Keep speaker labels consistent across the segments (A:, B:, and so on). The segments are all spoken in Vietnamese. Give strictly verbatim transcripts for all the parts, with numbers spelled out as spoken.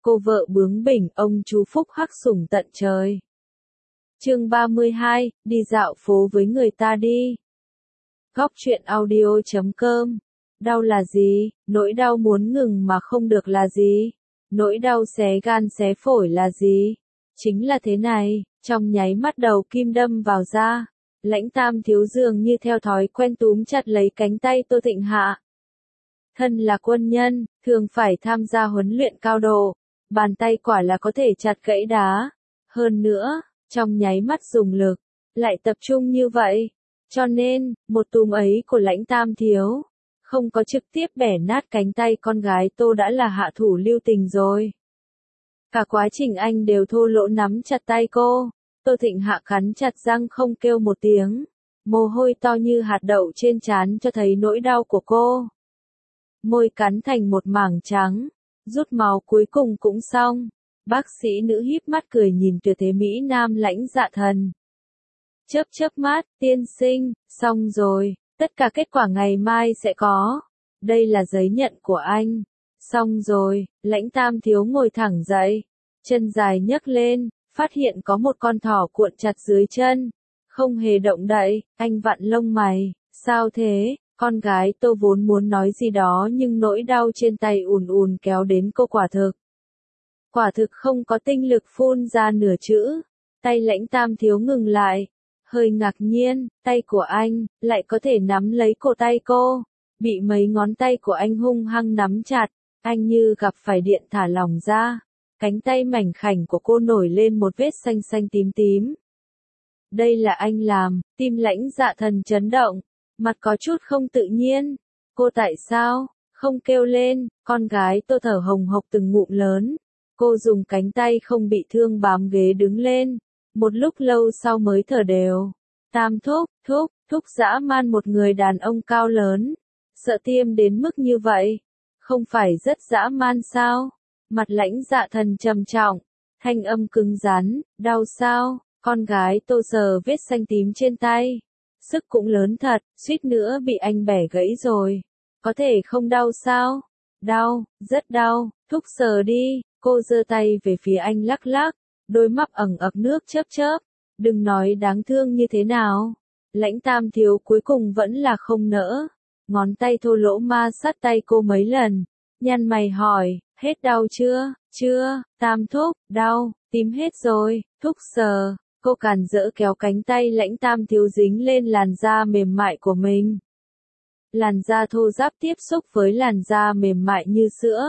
A: cô vợ bướng bỉnh, ông chú phúc hắc sủng tận trời. Chương ba mươi hai, đi dạo phố với người ta đi. Góc truyện audio chấm com. Đau là gì? Nỗi đau muốn ngừng mà không được là gì? Nỗi đau xé gan xé phổi là gì? Chính là thế này, trong nháy mắt đầu kim đâm vào da, Lãnh Tam Thiếu dường như theo thói quen túm chặt lấy cánh tay Tô Thịnh Hạ. Thân là quân nhân, thường phải tham gia huấn luyện cao độ, bàn tay quả là có thể chặt gãy đá. Hơn nữa, trong nháy mắt dùng lực, lại tập trung như vậy. Cho nên, một túm ấy của Lãnh Tam Thiếu, không có trực tiếp bẻ nát cánh tay con gái Tô đã là hạ thủ lưu tình rồi. Cả quá trình anh đều thô lỗ nắm chặt tay cô, Tô Thịnh Hạ cắn chặt răng không kêu một tiếng, mồ hôi to như hạt đậu trên trán cho thấy nỗi đau của cô. Môi cắn thành một mảng trắng, rút máu cuối cùng cũng xong. Bác sĩ nữ híp mắt cười nhìn tuyệt thế Mỹ Nam Lãnh Dạ Thần. Chớp chớp mắt, tiên sinh, xong rồi, tất cả kết quả ngày mai sẽ có. Đây là giấy nhận của anh. Xong rồi, Lãnh Tam Thiếu ngồi thẳng dậy, chân dài nhấc lên, phát hiện có một con thỏ cuộn chặt dưới chân. Không hề động đậy, anh vặn lông mày, sao thế? Con gái Tô vốn muốn nói gì đó nhưng nỗi đau trên tay ùn ùn kéo đến cô quả thực. Quả thực không có tinh lực phun ra nửa chữ. Tay Lãnh Tam Thiếu ngừng lại. Hơi ngạc nhiên, tay của anh, lại có thể nắm lấy cổ tay cô. Bị mấy ngón tay của anh hung hăng nắm chặt, anh như gặp phải điện thả lỏng ra. Cánh tay mảnh khảnh của cô nổi lên một vết xanh xanh tím tím. Đây là anh làm, tim Lãnh Dạ Thần chấn động. Mặt có chút không tự nhiên. Cô tại sao không kêu lên? Con gái Tô thở hồng hộc từng ngụm lớn. Cô dùng cánh tay không bị thương bám ghế đứng lên. Một lúc lâu sau mới thở đều. Tam thúc, thúc, thúc dã man một người đàn ông cao lớn. Sợ tiêm đến mức như vậy. Không phải rất dã man sao? Mặt Lãnh Dạ Thần trầm trọng. Thanh âm cứng rắn, đau sao? Con gái Tô sờ vết xanh tím trên tay. Sức cũng lớn thật, suýt nữa bị anh bẻ gãy rồi. Có thể không đau sao? Đau, rất đau, thúc sờ đi. Cô giơ tay về phía anh lắc lắc, đôi mắt ẩn ực nước chớp chớp. Đừng nói đáng thương như thế nào. Lãnh Tam Thiếu cuối cùng vẫn là không nỡ. Ngón tay thô lỗ ma sát tay cô mấy lần. Nhăn mày hỏi, hết đau chưa? Chưa, Tam thúc, đau, tím hết rồi, thúc sờ. Cô càn rỡ kéo cánh tay Lãnh Tam Thiếu dính lên làn da mềm mại của mình. Làn da thô ráp tiếp xúc với làn da mềm mại như sữa.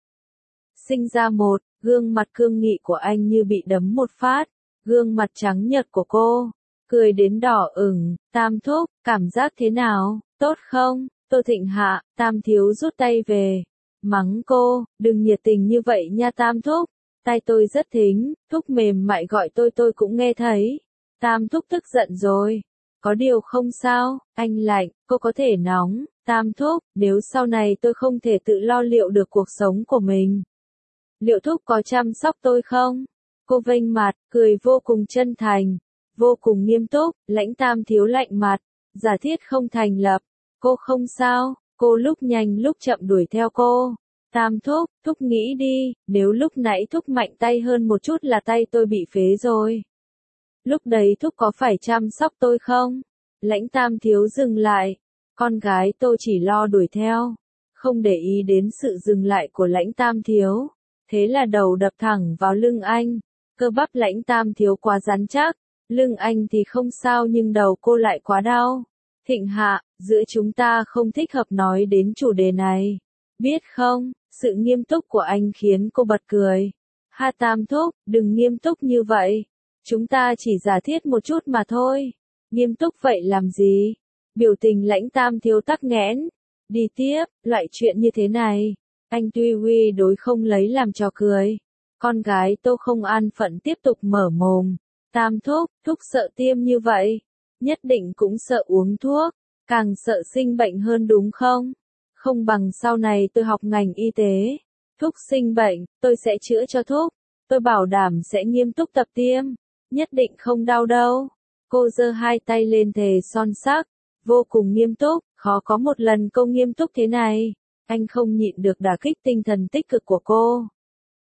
A: Sinh ra một, gương mặt cương nghị của anh như bị đấm một phát. Gương mặt trắng nhợt của cô, cười đến đỏ ửng. Tam thúc, cảm giác thế nào, tốt không? Tô Thịnh Hạ, Tam Thiếu rút tay về. Mắng cô, đừng nhiệt tình như vậy nha Tam thúc. Tai tôi rất thính, thúc mềm mại gọi tôi tôi cũng nghe thấy. Tam thúc tức giận rồi. Có điều không sao, anh lạnh, cô có thể nóng. Tam thúc, nếu sau này tôi không thể tự lo liệu được cuộc sống của mình, liệu thúc có chăm sóc tôi không? Cô vênh mặt, cười vô cùng chân thành, vô cùng nghiêm túc. Lãnh Tam Thiếu lạnh mặt, giả thiết không thành lập. Cô không sao, cô lúc nhanh lúc chậm đuổi theo cô. Tam thúc, thúc nghĩ đi, nếu lúc nãy thúc mạnh tay hơn một chút là tay tôi bị phế rồi. Lúc đấy thúc có phải chăm sóc tôi không? Lãnh Tam Thiếu dừng lại, con gái tôi chỉ lo đuổi theo, không để ý đến sự dừng lại của Lãnh Tam Thiếu. Thế là đầu đập thẳng vào lưng anh, cơ bắp Lãnh Tam Thiếu quá rắn chắc, lưng anh thì không sao nhưng đầu cô lại quá đau. Thịnh Hạ, giữa chúng ta không thích hợp nói đến chủ đề này, biết không? Sự nghiêm túc của anh khiến cô bật cười. Ha Tam thúc, đừng nghiêm túc như vậy. Chúng ta chỉ giả thiết một chút mà thôi. Nghiêm túc vậy làm gì? Biểu tình Lãnh Tam Thiếu tắc nghẽn. Đi tiếp, loại chuyện như thế này. Anh tuy huy đối không lấy làm trò cười. Con gái Tô không an phận tiếp tục mở mồm. Tam thúc, thúc sợ tiêm như vậy. Nhất định cũng sợ uống thuốc. Càng sợ sinh bệnh hơn đúng không? Không bằng sau này tôi học ngành y tế. Thúc sinh bệnh, tôi sẽ chữa cho thúc. Tôi bảo đảm sẽ nghiêm túc tập tiêm. Nhất định không đau đâu. Cô giơ hai tay lên thề son sắc. Vô cùng nghiêm túc, khó có một lần cô nghiêm túc thế này. Anh không nhịn được đả kích tinh thần tích cực của cô.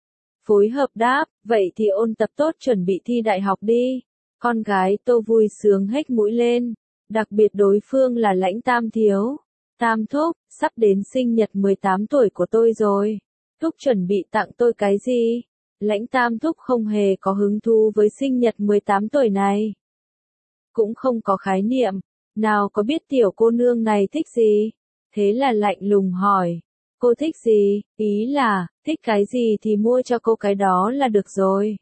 A: Phối hợp đáp, vậy thì ôn tập tốt chuẩn bị thi đại học đi. Con gái Tô vui sướng hếch mũi lên, đặc biệt đối phương là Lãnh Tam Thiếu. Tam thúc, sắp đến sinh nhật mười tám tuổi của tôi rồi. Thúc chuẩn bị tặng tôi cái gì? Lãnh Tam thúc không hề có hứng thú với sinh nhật mười tám tuổi này. Cũng không có khái niệm, nào có biết tiểu cô nương này thích gì? Thế là lạnh lùng hỏi, cô thích gì? Ý là, thích cái gì thì mua cho cô cái đó là được rồi.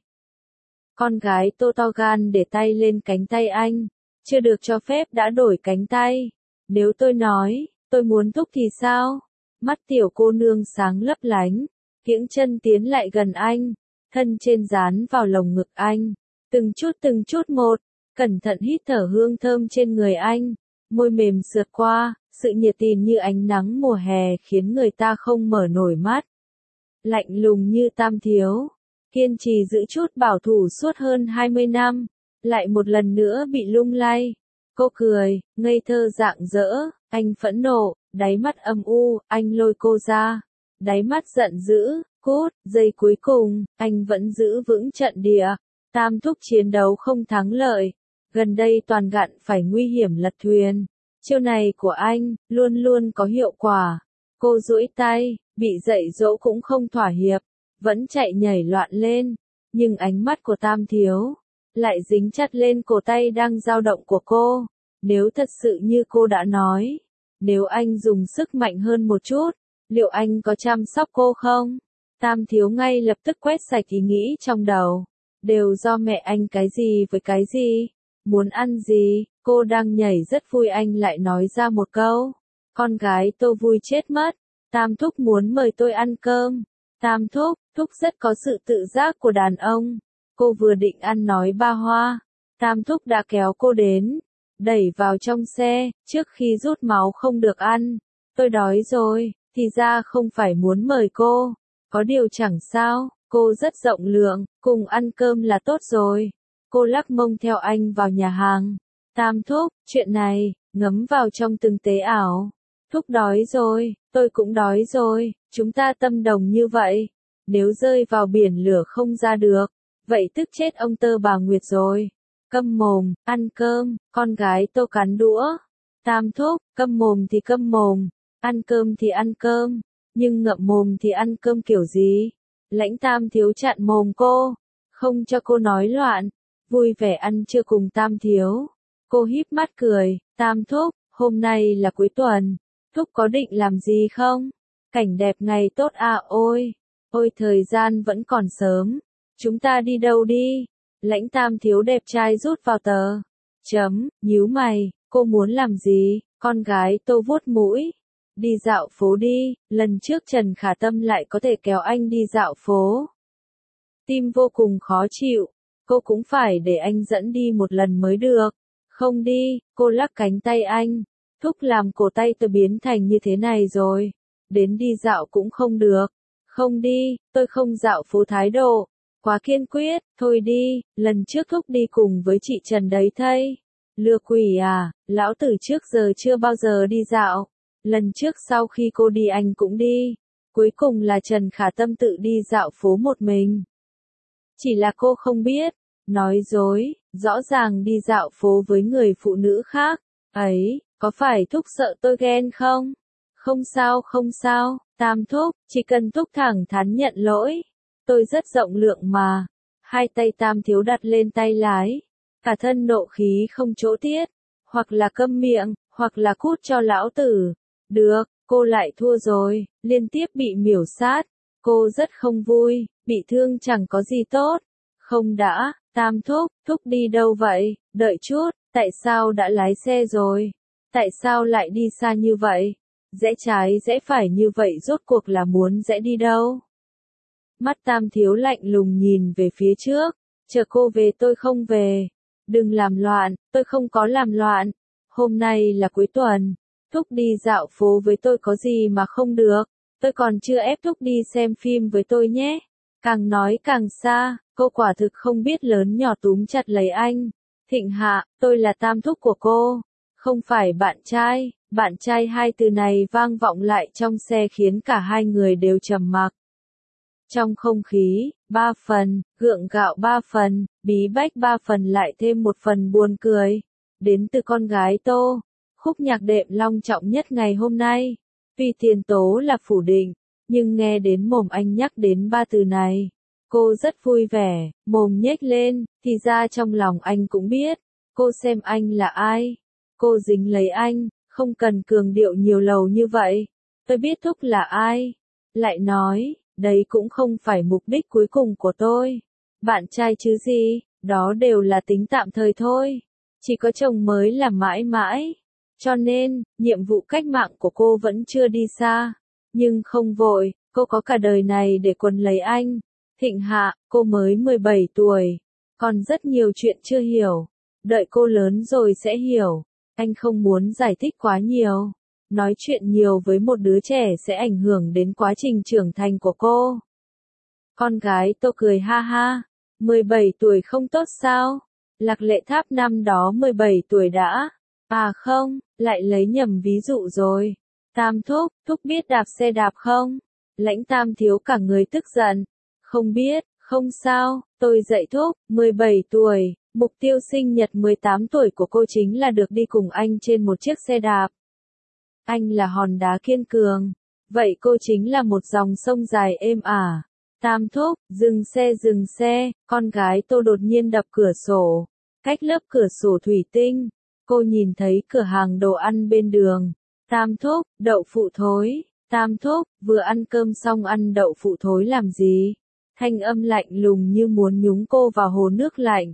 A: Con gái Tô to gan để tay lên cánh tay anh, chưa được cho phép đã đổi cánh tay. Nếu tôi nói, tôi muốn thúc thì sao? Mắt tiểu cô nương sáng lấp lánh, kiễng chân tiến lại gần anh, thân trên dán vào lồng ngực anh, từng chút từng chút một, cẩn thận hít thở hương thơm trên người anh, môi mềm sượt qua, sự nhiệt tình như ánh nắng mùa hè khiến người ta không mở nổi mắt. Lạnh lùng như Tam Thiếu, kiên trì giữ chút bảo thủ suốt hơn hai mươi năm, lại một lần nữa bị lung lay. Cô cười, ngây thơ rạng rỡ, anh phẫn nộ, đáy mắt âm u, anh lôi cô ra. Đáy mắt giận dữ, cút, giây cuối cùng, anh vẫn giữ vững trận địa. Tam thúc chiến đấu không thắng lợi, gần đây toàn gặn phải nguy hiểm lật thuyền. Chiêu này của anh, luôn luôn có hiệu quả. Cô duỗi tay, bị dạy dỗ cũng không thỏa hiệp, vẫn chạy nhảy loạn lên. Nhưng ánh mắt của Tam Thiếu, lại dính chặt lên cổ tay đang dao động của cô. Nếu thật sự như cô đã nói, nếu anh dùng sức mạnh hơn một chút, liệu anh có chăm sóc cô không? Tam Thiếu ngay lập tức quét sạch ý nghĩ trong đầu. Đều do mẹ anh cái gì với cái gì? Muốn ăn gì? Cô đang nhảy rất vui anh lại nói ra một câu. Con gái Tô vui chết mất. Tam thúc muốn mời tôi ăn cơm. Tam thúc, thúc rất có sự tự giác của đàn ông. Cô vừa định ăn nói ba hoa. Tam thúc đã kéo cô đến, đẩy vào trong xe, trước khi rút máu không được ăn. Tôi đói rồi, thì ra không phải muốn mời cô. Có điều chẳng sao, cô rất rộng lượng, cùng ăn cơm là tốt rồi. Cô lắc mông theo anh vào nhà hàng. Tam thúc, chuyện này, ngấm vào trong từng tế ảo. Thúc đói rồi, tôi cũng đói rồi, chúng ta tâm đồng như vậy. Nếu rơi vào biển lửa không ra được, vậy tức chết ông Tơ bà Nguyệt rồi. Câm mồm, ăn cơm, con gái Tô cắn đũa. Tam thúc, câm mồm thì câm mồm, ăn cơm thì ăn cơm, nhưng ngậm mồm thì ăn cơm kiểu gì? Lãnh Tam Thiếu chặn mồm cô, không cho cô nói loạn, vui vẻ ăn trưa cùng Tam Thiếu. Cô híp mắt cười, Tam thúc, hôm nay là cuối tuần, thúc có định làm gì không? Cảnh đẹp ngày tốt à ôi, ôi thời gian vẫn còn sớm, chúng ta đi đâu đi? Lãnh Tam Thiếu đẹp trai rút vào tờ. Chấm, nhíu mày, cô muốn làm gì? Con gái Tô vuốt mũi. Đi dạo phố đi, lần trước Trần Khả Tâm lại có thể kéo anh đi dạo phố. Tim vô cùng khó chịu, cô cũng phải để anh dẫn đi một lần mới được. Không đi, cô lắc cánh tay anh. Thúc làm cổ tay tôi biến thành như thế này rồi. Đến đi dạo cũng không được. Không đi, tôi không dạo phố thái độ. Quá kiên quyết, thôi đi, lần trước thúc đi cùng với chị Trần đấy thây. Lừa quỷ à, lão tử trước giờ chưa bao giờ đi dạo. Lần trước sau khi cô đi anh cũng đi. Cuối cùng là Trần Khả Tâm tự đi dạo phố một mình. Chỉ là cô không biết. Nói dối, rõ ràng đi dạo phố với người phụ nữ khác. Ấy, có phải thúc sợ tôi ghen không? Không sao không sao, Tam thúc, chỉ cần thúc thẳng thắn nhận lỗi. Tôi rất rộng lượng mà. Hai tay Tam Thiếu đặt lên tay lái. Cả thân nộ khí không chỗ tiết. Hoặc là câm miệng, hoặc là cút cho lão tử. Được, cô lại thua rồi, liên tiếp bị miểu sát. Cô rất không vui, bị thương chẳng có gì tốt. Không đã, Tam thúc, thúc đi đâu vậy? Đợi chút, tại sao đã lái xe rồi? Tại sao lại đi xa như vậy? Rẽ trái rẽ phải như vậy rốt cuộc là muốn rẽ đi đâu? Mắt Tam Thiếu lạnh lùng nhìn về phía trước. Chờ cô về tôi không về. Đừng làm loạn, tôi không có làm loạn. Hôm nay là cuối tuần. Thúc đi dạo phố với tôi có gì mà không được. Tôi còn chưa ép thúc đi xem phim với tôi nhé. Càng nói càng xa, cô quả thực không biết lớn nhỏ túm chặt lấy anh. Thịnh Hạ, tôi là Tam thúc của cô. Không phải bạn trai. Bạn trai hai từ này vang vọng lại trong xe khiến cả hai người đều trầm mặc. Trong không khí, ba phần, gượng gạo ba phần, bí bách ba phần lại thêm một phần buồn cười. Đến từ con gái Tô. Khúc nhạc đệm long trọng nhất ngày hôm nay. Tuy Thiên Tố là phủ định, nhưng nghe đến mồm anh nhắc đến ba từ này. Cô rất vui vẻ, mồm nhếch lên, thì ra trong lòng anh cũng biết. Cô xem anh là ai. Cô dính lấy anh, không cần cường điệu nhiều lầu như vậy. Tôi biết Thúc là ai. Lại nói, đấy cũng không phải mục đích cuối cùng của tôi. Bạn trai chứ gì, đó đều là tính tạm thời thôi. Chỉ có chồng mới là mãi mãi. Cho nên, nhiệm vụ cách mạng của cô vẫn chưa đi xa. Nhưng không vội, cô có cả đời này để quấn lấy anh. Thịnh Hạ, cô mới mười bảy tuổi. Còn rất nhiều chuyện chưa hiểu. Đợi cô lớn rồi sẽ hiểu. Anh không muốn giải thích quá nhiều. Nói chuyện nhiều với một đứa trẻ sẽ ảnh hưởng đến quá trình trưởng thành của cô. Con gái Tô cười ha ha. mười bảy tuổi không tốt sao? Lạc Lệ Tháp năm đó mười bảy tuổi đã. À không, lại lấy nhầm ví dụ rồi. Tam Thúc, Thúc biết đạp xe đạp không? Lãnh Tam thiếu cả người tức giận. Không biết, không sao, tôi dạy Thúc, mười bảy tuổi, mục tiêu sinh nhật mười tám tuổi của cô chính là được đi cùng anh trên một chiếc xe đạp. Anh là hòn đá kiên cường, vậy cô chính là một dòng sông dài êm ả. Tam Thúc, dừng xe dừng xe, con gái Tô đột nhiên đập cửa sổ. Cách lớp cửa sổ thủy tinh, cô nhìn thấy cửa hàng đồ ăn bên đường. Tam Thúc, đậu phụ thối. Tam Thúc, vừa ăn cơm xong ăn đậu phụ thối làm gì? Thanh âm lạnh lùng như muốn nhúng cô vào hồ nước lạnh.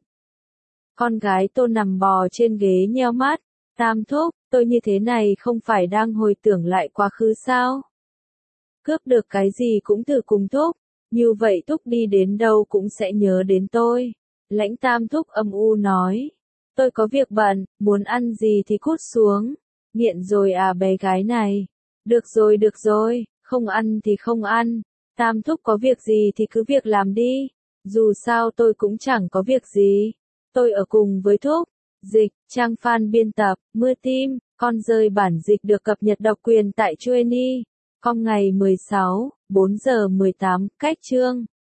A: Con gái Tô nằm bò trên ghế nheo mắt. Tam Thúc, tôi như thế này không phải đang hồi tưởng lại quá khứ sao? Cướp được cái gì cũng thử cùng Thúc. Như vậy Thúc đi đến đâu cũng sẽ nhớ đến tôi. Lãnh Tam Thúc âm u nói. Tôi có việc bận, muốn ăn gì thì cút xuống. Nghiện rồi à bé gái này. Được rồi được rồi, không ăn thì không ăn. Tam Thúc có việc gì thì cứ việc làm đi. Dù sao tôi cũng chẳng có việc gì. Tôi ở cùng với Thúc. Dịch, trang fan biên tập, Mưa Tim, con rơi bản dịch được cập nhật độc quyền tại Chueni. Com ngày mười sáu, bốn giờ mười tám, cách chương.